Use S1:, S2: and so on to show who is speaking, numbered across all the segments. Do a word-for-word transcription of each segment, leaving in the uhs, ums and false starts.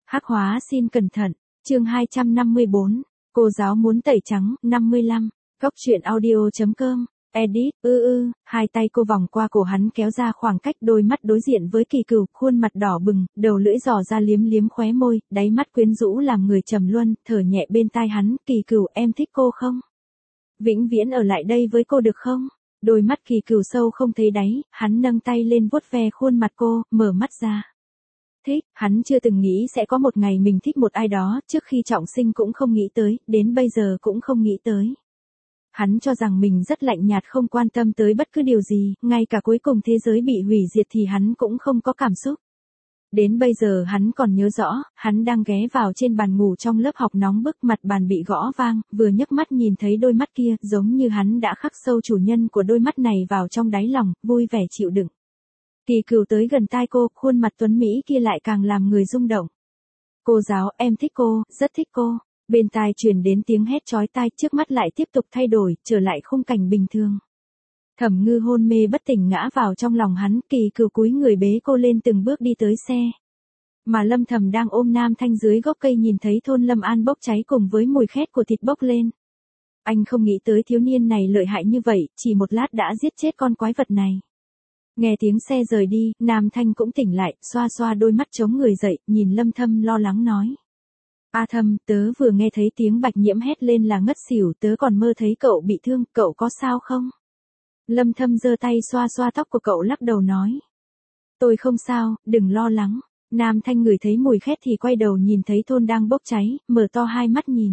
S1: Hắc hóa xin cẩn thận, chương hai trăm năm mươi bốn, cô giáo muốn tẩy trắng, năm mươi lăm, góc truyện audio.com, edit, ư ư, hai tay cô vòng qua cổ hắn kéo ra khoảng cách đôi mắt đối diện với Kỳ Cửu, khuôn mặt đỏ bừng, đầu lưỡi dò ra liếm liếm khóe môi, đáy mắt quyến rũ làm người trầm luân, thở nhẹ bên tai hắn, Kỳ Cửu em thích cô không? Vĩnh viễn ở lại đây với cô được không? Đôi mắt Kỳ Cửu sâu không thấy đáy, hắn nâng tay lên vuốt ve khuôn mặt cô, mở mắt ra. Thích, hắn chưa từng nghĩ sẽ có một ngày mình thích một ai đó, trước khi trọng sinh cũng không nghĩ tới, đến bây giờ cũng không nghĩ tới. Hắn cho rằng mình rất lạnh nhạt không quan tâm tới bất cứ điều gì, ngay cả cuối cùng thế giới bị hủy diệt thì hắn cũng không có cảm xúc. Đến bây giờ hắn còn nhớ rõ, hắn đang ghé vào trên bàn ngủ trong lớp học nóng bức, mặt bàn bị gõ vang, vừa nhấc mắt nhìn thấy đôi mắt kia, giống như hắn đã khắc sâu chủ nhân của đôi mắt này vào trong đáy lòng, vui vẻ chịu đựng. Kỳ Cửu tới gần tai cô, khuôn mặt tuấn Mỹ kia lại càng làm người rung động. Cô giáo, em thích cô, rất thích cô. Bên tai truyền đến tiếng hét chói tai, trước mắt lại tiếp tục thay đổi, trở lại khung cảnh bình thường. Thẩm Ngư hôn mê bất tỉnh ngã vào trong lòng hắn, Kỳ Cửu cúi người bế cô lên từng bước đi tới xe. Mà Lâm Thầm đang ôm Nam Thanh dưới gốc cây nhìn thấy thôn Lâm An bốc cháy cùng với mùi khét của thịt bốc lên. Anh không nghĩ tới thiếu niên này lợi hại như vậy, chỉ một lát đã giết chết con quái vật này. Nghe tiếng xe rời đi, Nam Thanh cũng tỉnh lại, xoa xoa đôi mắt chống người dậy, nhìn Lâm Thâm lo lắng nói. A Thâm, tớ vừa nghe thấy tiếng Bạch Nhiễm hét lên là ngất xỉu, tớ còn mơ thấy cậu bị thương, cậu có sao không? Lâm Thâm giơ tay xoa xoa tóc của cậu lắc đầu nói. Tôi không sao, đừng lo lắng. Nam Thanh ngửi thấy mùi khét thì quay đầu nhìn thấy thôn đang bốc cháy, mở to hai mắt nhìn.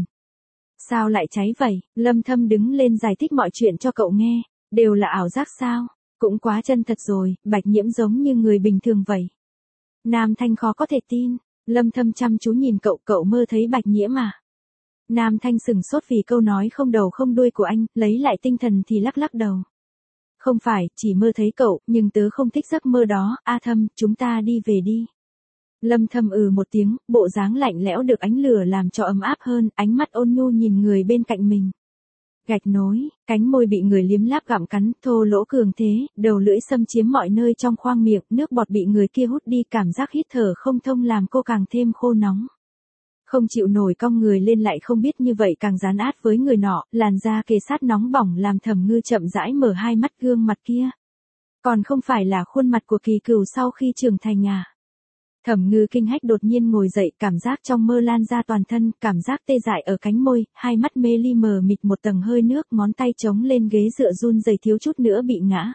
S1: Sao lại cháy vậy? Lâm Thâm đứng lên giải thích mọi chuyện cho cậu nghe, đều là ảo giác sao? Cũng quá chân thật rồi, Bạch Nhiễm giống như người bình thường vậy. Nam Thanh khó có thể tin, Lâm Thâm chăm chú nhìn cậu, cậu mơ thấy Bạch Nhiễm à? Nam Thanh sừng sốt vì câu nói không đầu không đuôi của anh, lấy lại tinh thần thì lắc lắc đầu. Không phải, chỉ mơ thấy cậu, nhưng tớ không thích giấc mơ đó, A Thâm, chúng ta đi về đi. Lâm Thâm ừ một tiếng, bộ dáng lạnh lẽo được ánh lửa làm cho ấm áp hơn, ánh mắt ôn nhu nhìn người bên cạnh mình. Gạch nối, cánh môi bị người liếm láp gặm cắn, thô lỗ cường thế, đầu lưỡi xâm chiếm mọi nơi trong khoang miệng, nước bọt bị người kia hút đi, cảm giác hít thở không thông làm cô càng thêm khô nóng. Không chịu nổi cong người lên lại không biết như vậy càng dán át với người nọ, làn da kề sát nóng bỏng làm Thẩm Ngư chậm rãi mở hai mắt, gương mặt kia. Còn không phải là khuôn mặt của Kỳ Cửu sau khi trưởng thành à? Thẩm Ngư kinh hách đột nhiên ngồi dậy, cảm giác trong mơ lan ra toàn thân, cảm giác tê dại ở cánh môi, hai mắt mê ly mờ mịt một tầng hơi nước, ngón tay chống lên ghế dựa run rẩy thiếu chút nữa bị ngã.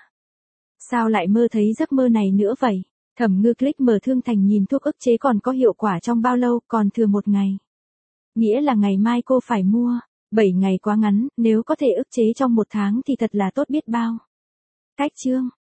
S1: Sao lại mơ thấy giấc mơ này nữa vậy? Thẩm Ngư click mở thương thành nhìn thuốc ức chế còn có hiệu quả trong bao lâu, còn thừa một ngày. Nghĩa là ngày mai cô phải mua, bảy ngày quá ngắn, nếu có thể ức chế trong một tháng thì thật là tốt biết bao. Cách chương